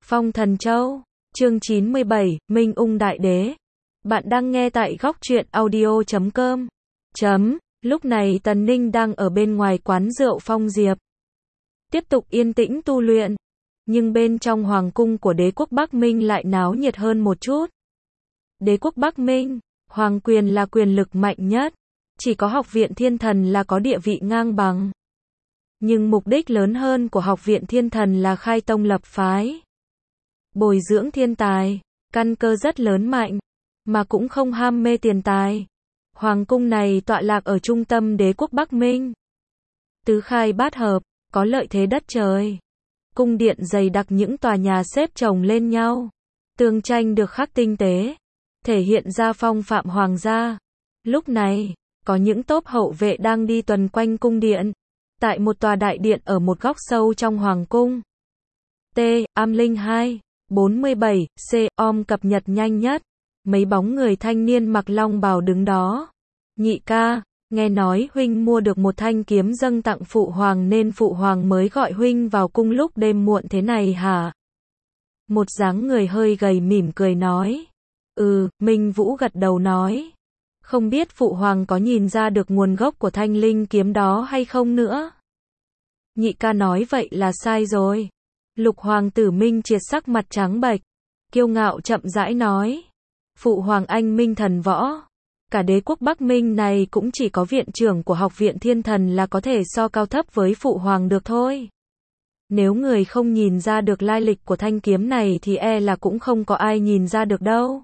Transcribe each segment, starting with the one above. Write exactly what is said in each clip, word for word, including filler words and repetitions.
Phong Thần Châu, chương chín mươi bảy, Minh Ung Đại Đế. Bạn đang nghe tại góc truyện audio chấm com. Chấm, lúc này Tần Ninh đang ở bên ngoài quán rượu Phong Diệp. Tiếp tục yên tĩnh tu luyện. Nhưng bên trong hoàng cung của đế quốc Bắc Minh lại náo nhiệt hơn một chút. Đế quốc Bắc Minh, hoàng quyền là quyền lực mạnh nhất. Chỉ có học viện Thiên Thần là có địa vị ngang bằng. Nhưng mục đích lớn hơn của học viện Thiên Thần là khai tông lập phái. Bồi dưỡng thiên tài, căn cơ rất lớn mạnh, mà cũng không ham mê tiền tài. Hoàng cung này tọa lạc ở trung tâm đế quốc Bắc Minh. Tứ khai bát hợp, có lợi thế đất trời. Cung điện dày đặc những tòa nhà xếp chồng lên nhau. Tường tranh được khắc tinh tế, thể hiện ra phong phạm hoàng gia. Lúc này, có những tốp hậu vệ đang đi tuần quanh cung điện. Tại một tòa đại điện ở một góc sâu trong hoàng cung. T. Am Linh hai, bốn mươi bảy, C. Om cập nhật nhanh nhất. Mấy bóng người thanh niên mặc long bào đứng đó. Nhị ca, nghe nói huynh mua được một thanh kiếm dâng tặng phụ hoàng nên phụ hoàng mới gọi huynh vào cung lúc đêm muộn thế này hả? Một dáng người hơi gầy mỉm cười nói. Ừ, Minh Vũ gật đầu nói. Không biết phụ hoàng có nhìn ra được nguồn gốc của thanh linh kiếm đó hay không nữa? Nhị ca nói vậy là sai rồi. Lục hoàng tử Minh Triệt sắc mặt trắng bệch, kiêu ngạo chậm rãi nói. Phụ hoàng anh Minh thần võ. Cả đế quốc Bắc Minh này cũng chỉ có viện trưởng của học viện Thiên Thần là có thể so cao thấp với phụ hoàng được thôi. Nếu người không nhìn ra được lai lịch của thanh kiếm này thì e là cũng không có ai nhìn ra được đâu.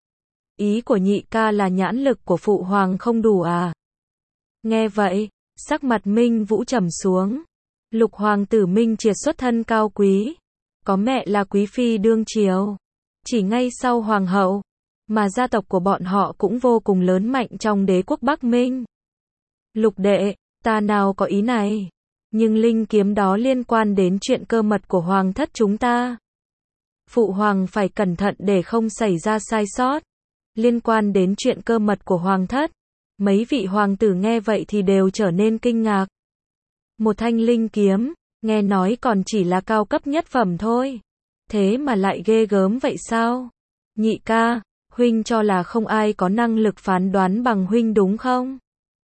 Ý của nhị ca là nhãn lực của phụ hoàng không đủ à? Nghe vậy, sắc mặt Minh Vũ trầm xuống. Lục hoàng tử Minh Triệt xuất thân cao quý, có mẹ là quý phi đương triều, chỉ ngay sau hoàng hậu, mà gia tộc của bọn họ cũng vô cùng lớn mạnh trong đế quốc Bắc Minh. Lục đệ, ta nào có ý này, nhưng linh kiếm đó liên quan đến chuyện cơ mật của hoàng thất chúng ta. Phụ hoàng phải cẩn thận để không xảy ra sai sót. Liên quan đến chuyện cơ mật của hoàng thất, mấy vị hoàng tử nghe vậy thì đều trở nên kinh ngạc. Một thanh linh kiếm, nghe nói còn chỉ là cao cấp nhất phẩm thôi. Thế mà lại ghê gớm vậy sao? Nhị ca, huynh cho là không ai có năng lực phán đoán bằng huynh đúng không?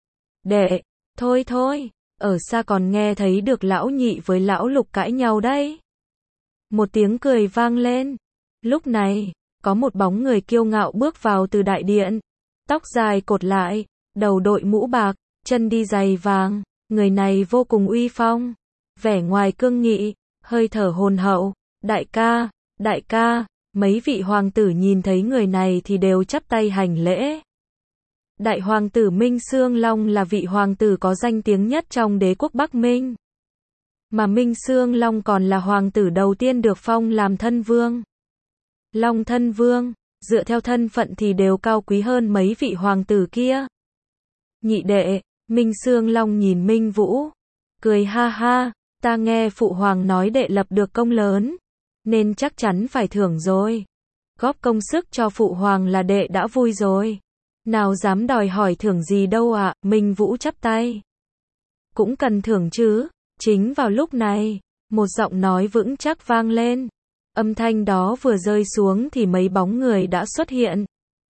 Đệ, thôi thôi, ở xa còn nghe thấy được lão nhị với lão lục cãi nhau đấy. Một tiếng cười vang lên. Lúc này, có một bóng người kiêu ngạo bước vào từ đại điện. Tóc dài cột lại, đầu đội mũ bạc, chân đi giày vàng. Người này vô cùng uy phong, vẻ ngoài cương nghị, hơi thở hồn hậu. Đại ca, đại ca, mấy vị hoàng tử nhìn thấy người này thì đều chắp tay hành lễ. Đại hoàng tử Minh Sương Long là vị hoàng tử có danh tiếng nhất trong đế quốc Bắc Minh. Mà Minh Sương Long còn là hoàng tử đầu tiên được phong làm thân vương. Long thân vương, dựa theo thân phận thì đều cao quý hơn mấy vị hoàng tử kia. Nhị đệ, Minh Sương Long nhìn Minh Vũ, cười ha ha, ta nghe phụ hoàng nói đệ lập được công lớn, nên chắc chắn phải thưởng rồi. Góp công sức cho phụ hoàng là đệ đã vui rồi. Nào dám đòi hỏi thưởng gì đâu ạ, à? Minh Vũ chắp tay. Cũng cần thưởng chứ. Chính vào lúc này, một giọng nói vững chắc vang lên. Âm thanh đó vừa rơi xuống thì mấy bóng người đã xuất hiện.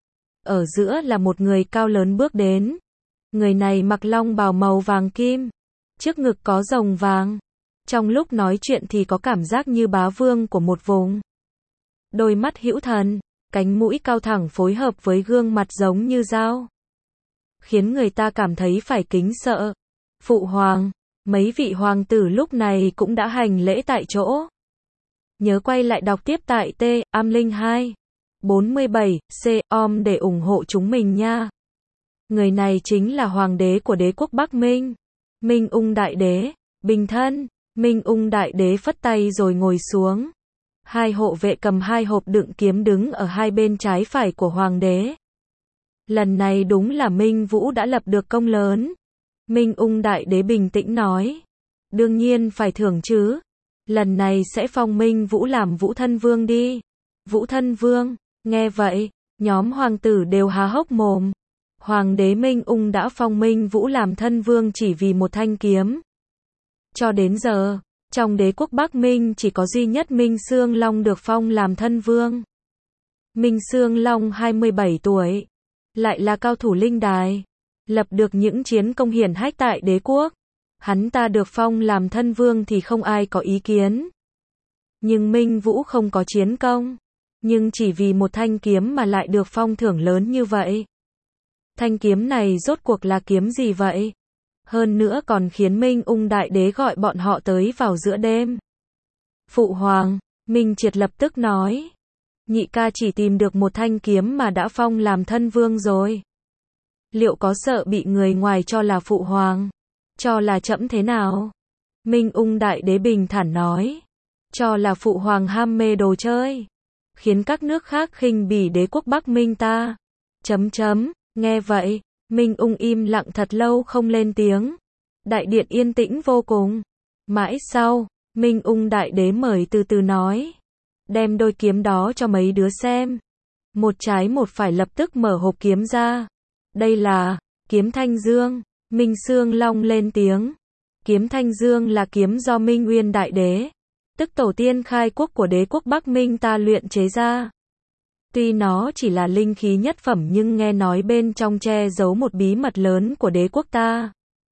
Ở giữa là một người cao lớn bước đến. Người này mặc long bào màu vàng kim, trước ngực có rồng vàng. Trong lúc nói chuyện thì có cảm giác như bá vương của một vùng. Đôi mắt hữu thần, cánh mũi cao thẳng phối hợp với gương mặt giống như dao, khiến người ta cảm thấy phải kính sợ. Phụ hoàng, mấy vị hoàng tử lúc này cũng đã hành lễ tại chỗ. Nhớ quay lại đọc tiếp tại T. Am Linh hai, bốn mươi bảy, C. Om để ủng hộ chúng mình nha. Người này chính là hoàng đế của đế quốc Bắc Minh, Minh Ung Đại Đế. Bình thân, Minh Ung Đại Đế phất tay rồi ngồi xuống. Hai hộ vệ cầm hai hộp đựng kiếm đứng ở hai bên trái phải của hoàng đế. Lần này đúng là Minh Vũ đã lập được công lớn. Minh Ung Đại Đế bình tĩnh nói. Đương nhiên phải thưởng chứ. Lần này sẽ phong Minh Vũ làm Vũ Thân Vương đi. Vũ Thân Vương, nghe vậy, nhóm hoàng tử đều há hốc mồm. Hoàng đế Minh Ung đã phong Minh Vũ làm thân vương chỉ vì một thanh kiếm. Cho đến giờ, Trong đế quốc Bắc Minh chỉ có duy nhất Minh Xương Long được phong làm thân vương. Minh Xương Long hai mươi bảy tuổi, lại là cao thủ linh đài, lập được những chiến công hiển hách tại đế quốc. Hắn ta được phong làm thân vương thì không ai có ý kiến. Nhưng Minh Vũ không có chiến công, nhưng chỉ vì một thanh kiếm mà lại được phong thưởng lớn như vậy. Thanh kiếm này rốt cuộc là kiếm gì vậy? Hơn nữa còn khiến Minh Ung Đại Đế gọi bọn họ tới vào giữa đêm. Phụ hoàng, Minh Triệt lập tức nói. Nhị ca chỉ tìm được một thanh kiếm mà đã phong làm thân vương rồi. Liệu có sợ bị người ngoài cho là phụ hoàng? Cho là trẫm thế nào? Minh Ung Đại Đế bình thản nói. Cho là phụ hoàng ham mê đồ chơi, khiến các nước khác khinh bỉ đế quốc Bắc Minh ta. Chấm chấm, nghe vậy, Minh Ung im lặng thật lâu không lên tiếng. Đại điện yên tĩnh vô cùng. Mãi sau, Minh Ung Đại Đế mời từ từ nói. Đem đôi kiếm đó cho mấy đứa xem. Một trái một phải lập tức mở hộp kiếm ra. Đây là kiếm Thanh Dương. Minh Xương Long lên tiếng. Kiếm Thanh Dương là kiếm do Minh Uyên Đại Đế, tức tổ tiên khai quốc của đế quốc Bắc Minh ta luyện chế ra. Tuy nó chỉ là linh khí nhất phẩm nhưng nghe nói bên trong che giấu một bí mật lớn của đế quốc ta.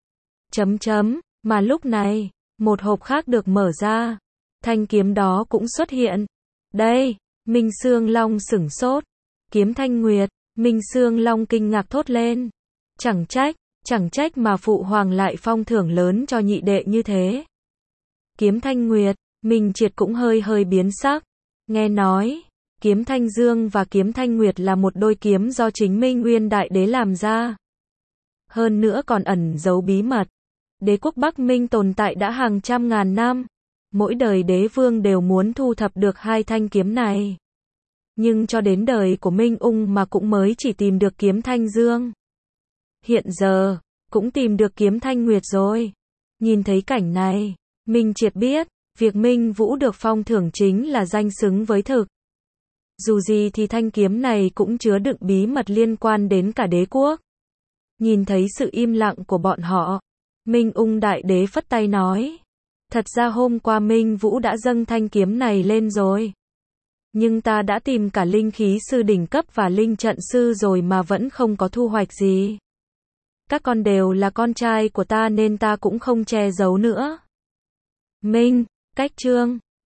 Chấm chấm, mà lúc này, một hộp khác được mở ra. Thanh kiếm đó cũng xuất hiện. Đây, Minh Xương Long sửng sốt. Kiếm Thanh Nguyệt, Minh Xương Long kinh ngạc thốt lên. Chẳng trách, chẳng trách mà phụ hoàng lại phong thưởng lớn cho nhị đệ như thế. Kiếm Thanh Nguyệt, Minh Triệt cũng hơi hơi biến sắc. Nghe nói, kiếm Thanh Dương và kiếm Thanh Nguyệt là một đôi kiếm do chính Minh Uyên Đại Đế làm ra. Hơn nữa còn ẩn giấu bí mật. Đế quốc Bắc Minh tồn tại đã hàng trăm ngàn năm. Mỗi đời đế vương đều muốn thu thập được hai thanh kiếm này. Nhưng cho đến đời của Minh Ung mà cũng mới chỉ tìm được kiếm Thanh Dương. Hiện giờ, cũng tìm được kiếm Thanh Nguyệt rồi. Nhìn thấy cảnh này, Minh Triệt biết, việc Minh Vũ được phong thưởng chính là danh xứng với thực. Dù gì thì thanh kiếm này cũng chứa đựng bí mật liên quan đến cả đế quốc. Nhìn thấy sự im lặng của bọn họ, Minh Ung Đại Đế phất tay nói. Thật ra hôm qua Minh Vũ đã dâng thanh kiếm này lên rồi. Nhưng ta đã tìm cả linh khí sư đỉnh cấp và linh trận sư rồi mà vẫn không có thu hoạch gì. Các con đều là con trai của ta nên ta cũng không che giấu nữa. Minh, cách chương